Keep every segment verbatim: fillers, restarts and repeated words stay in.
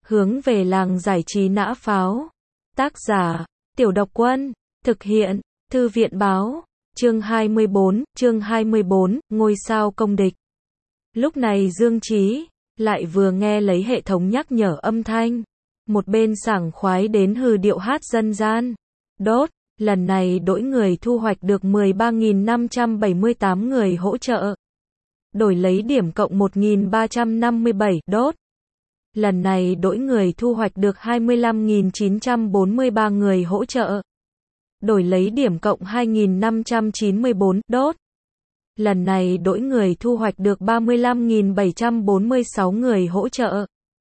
Hướng về làng giải trí nã pháo. Tác giả, Tiểu Độc Quân. Thực hiện, Thư viện báo. Chương hai mươi bốn, chương hai mươi bốn, ngôi sao công địch. Lúc này Dương Chí lại vừa nghe lấy hệ thống nhắc nhở âm thanh, một bên sảng khoái đến hừ điệu hát dân gian. Đốt, lần này đổi người thu hoạch được mười ba nghìn năm trăm bảy mươi tám người hỗ trợ. Đổi lấy điểm cộng một nghìn ba trăm năm mươi bảy, đốt. Lần này đổi người thu hoạch được hai mươi lăm nghìn chín trăm bốn mươi ba người hỗ trợ. Đổi lấy điểm cộng hai nghìn năm trăm chín mươi bốn, đốt. Lần này đổi người thu hoạch được ba mươi lăm nghìn bảy trăm bốn mươi sáu người hỗ trợ.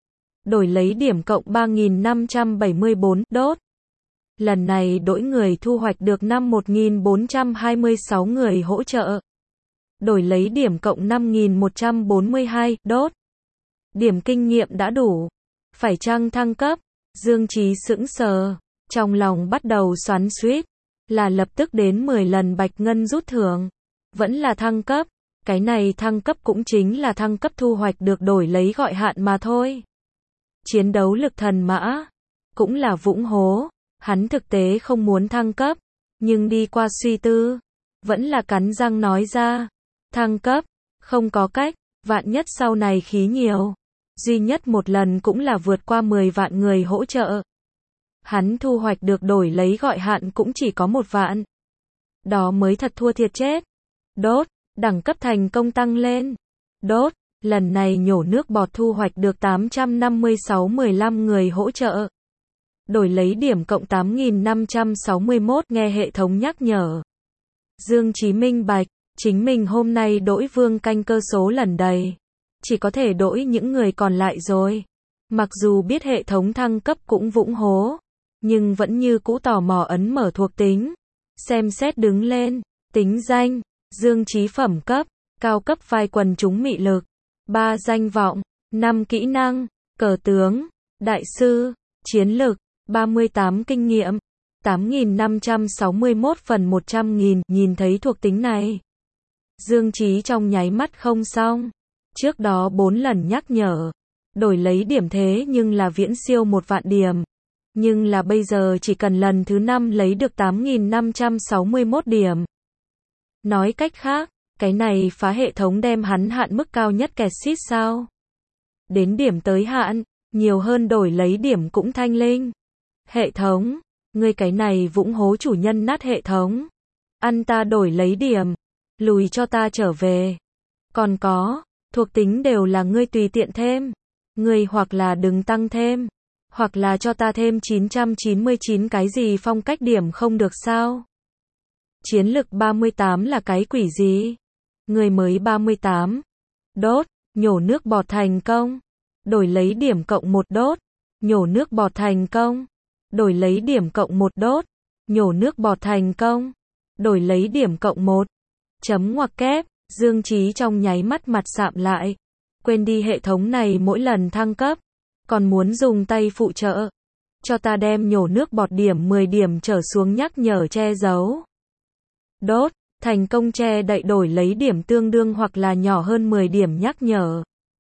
Đổi lấy điểm cộng ba nghìn năm trăm bảy mươi bốn, đốt. Lần này đổi người thu hoạch được năm mươi một nghìn bốn trăm hai mươi sáu người hỗ trợ. Đổi lấy điểm cộng năm nghìn một trăm bốn mươi hai, đốt. Điểm kinh nghiệm đã đủ. Phải chăng thăng cấp? Dương Chí sững sờ, trong lòng bắt đầu xoắn xuýt, là lập tức đến mười lần bạch ngân rút thưởng, vẫn là thăng cấp, cái này thăng cấp cũng chính là thăng cấp thu hoạch được đổi lấy gọi hạn mà thôi. Chiến đấu lực thần mã, cũng là vũng hố, hắn thực tế không muốn thăng cấp, nhưng đi qua suy tư, vẫn là cắn răng nói ra, thăng cấp, không có cách, vạn nhất sau này khí nhiều, duy nhất một lần cũng là vượt qua mười vạn người hỗ trợ. Hắn thu hoạch được đổi lấy gọi hạn cũng chỉ có một vạn. Đó mới thật thua thiệt chết. Đốt, đẳng cấp thành công tăng lên. Đốt, lần này nhổ nước bọt thu hoạch được tám trăm năm mươi sáu mười lăm người hỗ trợ. Đổi lấy điểm cộng tám nghìn năm trăm sáu mươi mốt, nghe hệ thống nhắc nhở. Dương Chí minh bạch, chính mình hôm nay đổi vương canh cơ số lần đầy. Chỉ có thể đổi những người còn lại rồi. Mặc dù biết hệ thống thăng cấp cũng vũng hố, nhưng vẫn như cũ tò mò ấn mở thuộc tính. Xem xét đứng lên, tính danh, Dương Chí phẩm cấp, cao cấp vai quần chúng mị lực, ba danh vọng, năm kỹ năng, cờ tướng, đại sư, chiến lực, ba mươi tám kinh nghiệm, tám nghìn năm trăm sáu mươi mốt phần một trăm nghìn, nhìn thấy thuộc tính này. Dương Chí trong nháy mắt không xong, trước đó bốn lần nhắc nhở, đổi lấy điểm thế nhưng là viễn siêu một vạn điểm. Nhưng là bây giờ chỉ cần lần thứ năm lấy được tám nghìn năm trăm sáu mươi mốt điểm. Nói cách khác, cái này phá hệ thống đem hắn hạn mức cao nhất kẹt xít sao? Đến điểm tới hạn, nhiều hơn đổi lấy điểm cũng thanh linh. Hệ thống, ngươi cái này vũng hố chủ nhân nát hệ thống. Ăn ta đổi lấy điểm, lùi cho ta trở về. Còn có, thuộc tính đều là ngươi tùy tiện thêm. Ngươi hoặc là đừng tăng thêm. Hoặc là cho ta thêm chín trăm chín mươi chín cái gì phong cách điểm không được sao? Chiến lực ba mươi tám là cái quỷ gì? Người mới ba mươi tám. Đốt, nhổ nước bọt thành công. Đổi lấy điểm cộng một, đốt. Nhổ nước bọt thành công. Đổi lấy điểm cộng một, đốt. Nhổ nước bọt thành công. Đổi lấy điểm cộng một. Chấm ngoặc kép, Dương Chí trong nháy mắt mặt sạm lại. Quên đi hệ thống này mỗi lần thăng cấp. Còn muốn dùng tay phụ trợ. Cho ta đem nhổ nước bọt điểm mười điểm trở xuống nhắc nhở che giấu. Đốt, thành công che đậy đổi lấy điểm tương đương hoặc là nhỏ hơn mười điểm nhắc nhở.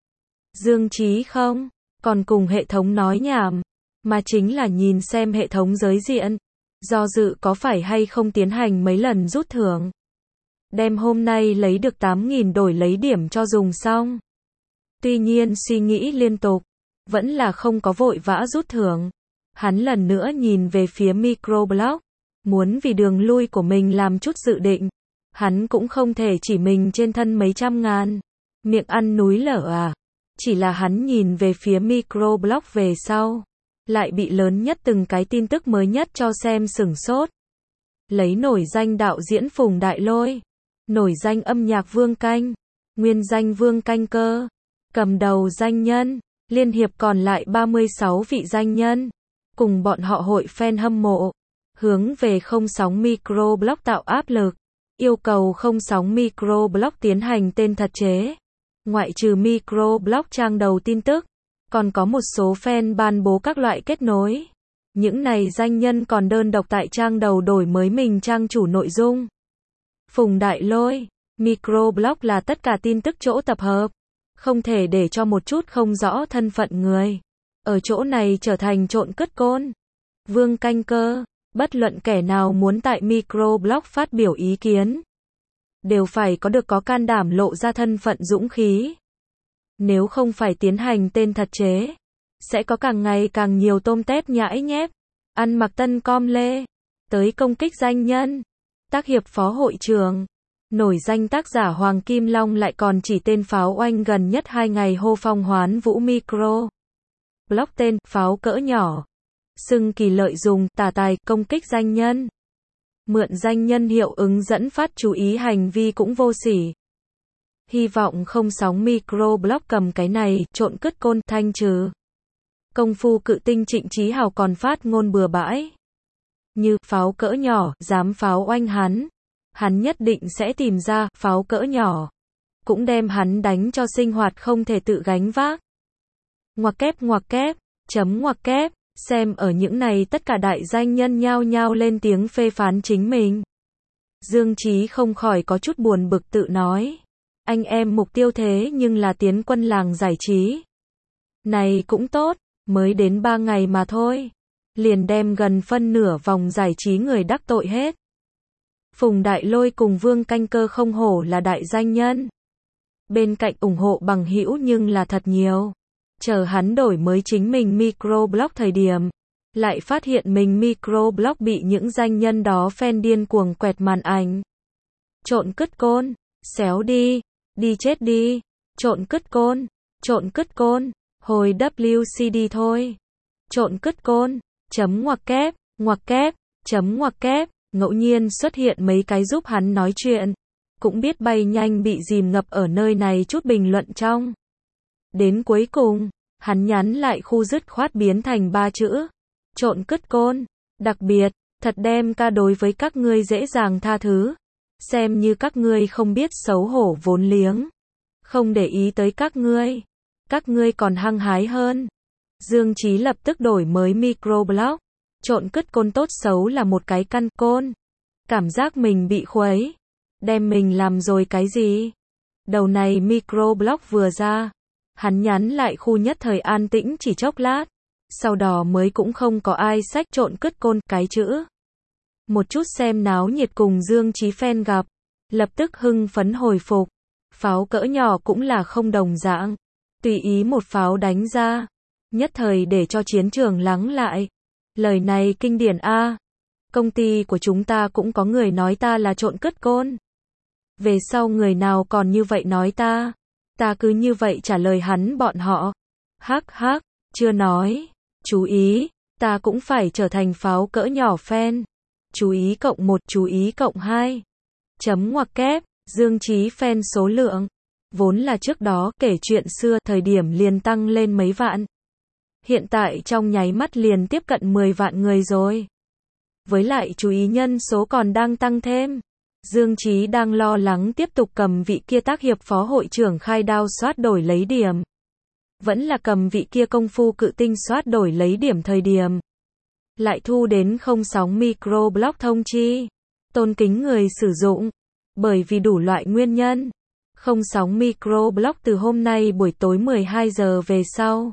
Dương Chí không, còn cùng hệ thống nói nhảm, mà chính là nhìn xem hệ thống giới diện. Do dự có phải hay không tiến hành mấy lần rút thưởng. Đem hôm nay lấy được tám nghìn đổi lấy điểm cho dùng xong. Tuy nhiên suy nghĩ liên tục. Vẫn là không có vội vã rút thưởng. Hắn lần nữa nhìn về phía microblock, muốn vì đường lui của mình làm chút dự định. Hắn cũng không thể chỉ mình trên thân mấy trăm ngàn. Miệng ăn núi lở à. Chỉ là hắn nhìn về phía microblock về sau. Lại bị lớn nhất từng cái tin tức mới nhất cho xem sửng sốt. Lấy nổi danh đạo diễn Phùng Đại Lôi. Nổi danh âm nhạc Vương Canh. Nguyên danh Vương Canh Cơ. Cầm đầu danh nhân. Liên hiệp còn lại ba mươi sáu vị danh nhân, cùng bọn họ hội fan hâm mộ, hướng về không sóng microblock tạo áp lực, yêu cầu không sóng microblock tiến hành tên thật chế. Ngoại trừ microblock trang đầu tin tức, còn có một số fan ban bố các loại kết nối. Những này danh nhân còn đơn độc tại trang đầu đổi mới mình trang chủ nội dung. Phùng Đại Lôi, microblock là tất cả tin tức chỗ tập hợp. Không thể để cho một chút không rõ thân phận người ở chỗ này trở thành trộn cứt côn. Vương Canh Cơ, bất luận kẻ nào muốn tại microblog phát biểu ý kiến, đều phải có được có can đảm lộ ra thân phận dũng khí. Nếu không phải tiến hành tên thật chế, sẽ có càng ngày càng nhiều tôm tép nhãi nhép, ăn mặc tân com lê, tới công kích danh nhân. Tác hiệp phó hội trưởng, nổi danh tác giả Hoàng Kim Long lại còn chỉ tên pháo oanh gần nhất hai ngày hô phong hoán vũ micro. Blog tên, pháo cỡ nhỏ. Xưng kỳ lợi dùng, tà tài, công kích danh nhân. Mượn danh nhân hiệu ứng dẫn phát chú ý hành vi cũng vô sỉ. Hy vọng không sóng microblog cầm cái này, trộn cứt côn, thanh trừ. Công phu cự tinh Trịnh Chí Hào còn phát ngôn bừa bãi. Như, pháo cỡ nhỏ, dám pháo oanh hắn. Hắn nhất định sẽ tìm ra, pháo cỡ nhỏ. Cũng đem hắn đánh cho sinh hoạt không thể tự gánh vác. Ngoặc kép ngoặc kép, chấm ngoặc kép, xem ở những này tất cả đại danh nhân nhao nhao lên tiếng phê phán chính mình. Dương Chí không khỏi có chút buồn bực tự nói. Anh em mục tiêu thế nhưng là tiến quân làng giải trí. Này cũng tốt, mới đến ba ngày mà thôi. Liền đem gần phân nửa vòng giải trí người đắc tội hết. Phùng Đại Lôi cùng Vương Canh Cơ không hổ là đại danh nhân. Bên cạnh ủng hộ bằng hữu nhưng là thật nhiều. Chờ hắn đổi mới chính mình microblog thời điểm, lại phát hiện mình microblog bị những danh nhân đó fan điên cuồng quẹt màn ảnh. Trộn cứt côn, xéo đi, đi chết đi, trộn cứt côn, trộn cứt côn, hồi vê xê đê thôi. Trộn cứt côn, chấm ngoặc kép, ngoặc kép, chấm ngoặc kép, ngẫu nhiên xuất hiện mấy cái giúp hắn nói chuyện. Cũng biết bay nhanh bị dìm ngập ở nơi này chút bình luận trong. Đến cuối cùng, hắn nhắn lại khu dứt khoát biến thành ba chữ. Trộn cứt côn. Đặc biệt, thật đem ca đối với các ngươi dễ dàng tha thứ. Xem như các ngươi không biết xấu hổ vốn liếng. Không để ý tới các ngươi. Các ngươi còn hăng hái hơn. Dương Chí lập tức đổi mới microblog. Trộn cứt côn tốt xấu là một cái căn côn. Cảm giác mình bị khuấy. Đem mình làm rồi cái gì? Đầu này microblog vừa ra. Hắn nhắn lại khu nhất thời an tĩnh chỉ chốc lát. Sau đó mới cũng không có ai xách trộn cứt côn cái chữ. Một chút xem náo nhiệt cùng Dương Chí fan gặp. Lập tức hưng phấn hồi phục. Pháo cỡ nhỏ cũng là không đồng dạng. Tùy ý một pháo đánh ra. Nhất thời để cho chiến trường lắng lại. Lời này kinh điển a. Công ty của chúng ta cũng có người nói ta là trộn cứt côn. Về sau người nào còn như vậy nói ta. Ta cứ như vậy trả lời hắn bọn họ. Hắc hắc, chưa nói. Chú ý, ta cũng phải trở thành pháo cỡ nhỏ fan. Chú ý cộng một, chú ý cộng hai. Chấm ngoặc kép, Dương Chí fan số lượng. Vốn là trước đó kể chuyện xưa thời điểm liền tăng lên mấy vạn. Hiện tại trong nháy mắt liền tiếp cận mười vạn người rồi. Với lại chú ý nhân số còn đang tăng thêm. Dương Chí đang lo lắng tiếp tục cầm vị kia tác hiệp phó hội trưởng khai đao soát đổi lấy điểm. Vẫn là cầm vị kia công phu cự tinh soát đổi lấy điểm thời điểm. Lại thu đến không sóng microblog thông chi. Tôn kính người sử dụng. Bởi vì đủ loại nguyên nhân. Không sóng microblog từ hôm nay buổi tối mười hai giờ về sau.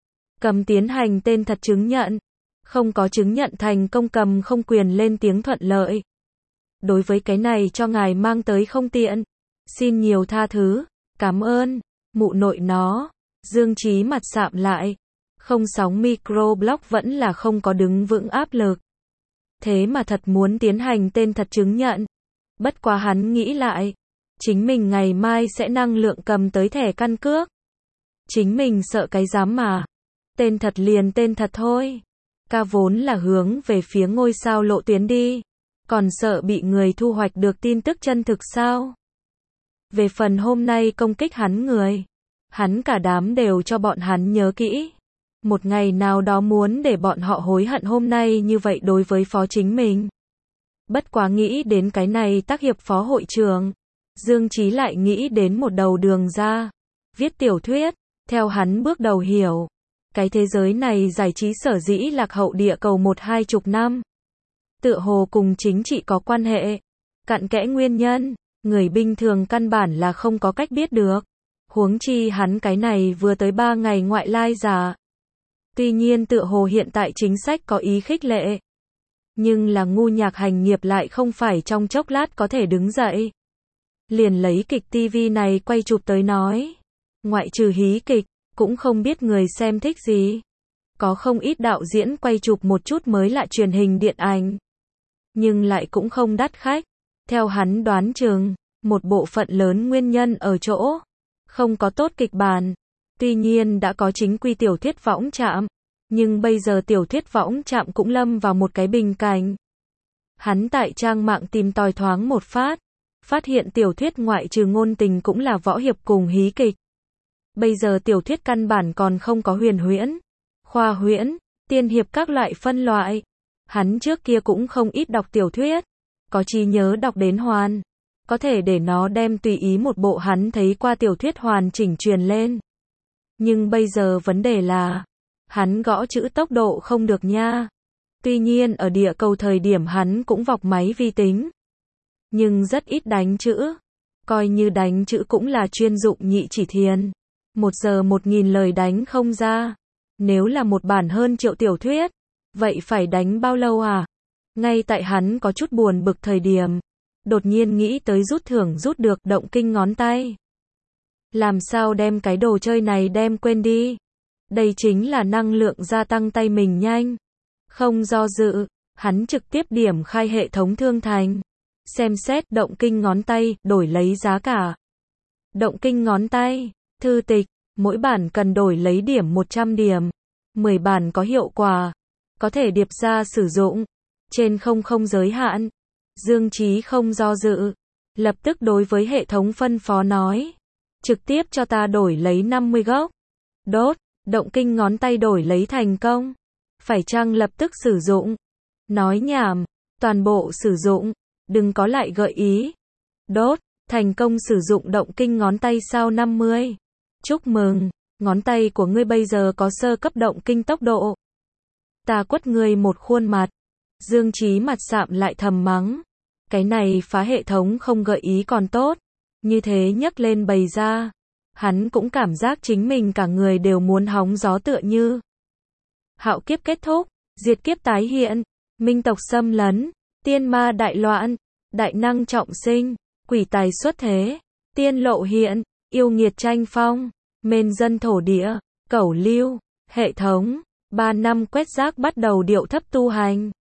Cầm tiến hành tên thật chứng nhận. Không có chứng nhận thành công cầm không quyền lên tiếng thuận lợi. Đối với cái này cho ngài mang tới không tiện. Xin nhiều tha thứ. Cảm ơn. Mụ nội nó. Dương Chí mặt sạm lại. Không sóng microblog vẫn là không có đứng vững áp lực. Thế mà thật muốn tiến hành tên thật chứng nhận. Bất quá hắn nghĩ lại. Chính mình ngày mai sẽ năng lượng cầm tới thẻ căn cước. Chính mình sợ cái dám mà. Tên thật liền tên thật thôi. Ca vốn là hướng về phía ngôi sao lộ tuyến đi. Còn sợ bị người thu hoạch được tin tức chân thực sao? Về phần hôm nay công kích hắn người. Hắn cả đám đều cho bọn hắn nhớ kỹ. Một ngày nào đó muốn để bọn họ hối hận hôm nay như vậy đối với phó chính mình. Bất quá nghĩ đến cái này tác hiệp phó hội trưởng. Dương Chí lại nghĩ đến một đầu đường ra. Viết tiểu thuyết. Theo hắn bước đầu hiểu. Cái thế giới này giải trí sở dĩ lạc hậu địa cầu một hai chục năm. Tựa hồ cùng chính trị có quan hệ. Cặn kẽ nguyên nhân. Người bình thường căn bản là không có cách biết được. Huống chi hắn cái này vừa tới ba ngày ngoại lai giả. Tuy nhiên tựa hồ hiện tại chính sách có ý khích lệ. Nhưng là ngu nhạc hành nghiệp lại không phải trong chốc lát có thể đứng dậy. Liền lấy kịch ti vi này quay chụp tới nói. Ngoại trừ hí kịch, cũng không biết người xem thích gì. Có không ít đạo diễn quay chụp một chút mới lạ truyền hình điện ảnh. Nhưng lại cũng không đắt khách. Theo hắn đoán chừng, một bộ phận lớn nguyên nhân ở chỗ. Không có tốt kịch bản. Tuy nhiên đã có chính quy tiểu thuyết võng trạm. Nhưng bây giờ tiểu thuyết võng trạm cũng lâm vào một cái bình cảnh. Hắn tại trang mạng tìm tòi thoáng một phát. Phát hiện tiểu thuyết ngoại trừ ngôn tình cũng là võ hiệp cùng hí kịch. Bây giờ tiểu thuyết căn bản còn không có huyền huyễn, khoa huyễn, tiên hiệp các loại phân loại. Hắn trước kia cũng không ít đọc tiểu thuyết. Có trí nhớ đọc đến hoàn. Có thể để nó đem tùy ý một bộ hắn thấy qua tiểu thuyết hoàn chỉnh truyền lên. Nhưng bây giờ vấn đề là, hắn gõ chữ tốc độ không được nha. Tuy nhiên ở địa cầu thời điểm hắn cũng vọc máy vi tính. Nhưng rất ít đánh chữ. Coi như đánh chữ cũng là chuyên dụng nhị chỉ thiền. Một giờ một nghìn lời đánh không ra. Nếu là một bản hơn triệu tiểu thuyết, vậy phải đánh bao lâu à? Ngay tại hắn có chút buồn bực thời điểm, đột nhiên nghĩ tới rút thưởng rút được động kinh ngón tay. Làm sao đem cái đồ chơi này đem quên đi? Đây chính là năng lượng gia tăng tay mình nhanh. Không do dự, hắn trực tiếp điểm khai hệ thống thương thành. Xem xét động kinh ngón tay, đổi lấy giá cả. Động kinh ngón tay, thư tịch, mỗi bản cần đổi lấy điểm một trăm điểm. mười bản có hiệu quả. Có thể điệp ra sử dụng. Trên không không giới hạn. Dương Chí không do dự. Lập tức đối với hệ thống phân phó nói. Trực tiếp cho ta đổi lấy năm mươi gốc. Đốt, động kinh ngón tay đổi lấy thành công. Phải chăng lập tức sử dụng? Nói nhảm, toàn bộ sử dụng. Đừng có lại gợi ý. Đốt, thành công sử dụng động kinh ngón tay sao năm mươi. Chúc mừng, ngón tay của ngươi bây giờ có sơ cấp động kinh tốc độ. Ta quất ngươi một khuôn mặt. Dương Chí mặt sạm lại thầm mắng. Cái này phá hệ thống không gợi ý còn tốt. Như thế nhấc lên bày ra. Hắn cũng cảm giác chính mình cả người đều muốn hóng gió tựa như. Hạo kiếp kết thúc, diệt kiếp tái hiện, minh tộc xâm lấn, tiên ma đại loạn, đại năng trọng sinh, quỷ tài xuất thế, tiên lộ hiện, yêu nghiệt tranh phong, mên dân thổ địa, cẩu lưu, hệ thống, ba năm quét rác bắt đầu điệu thấp tu hành.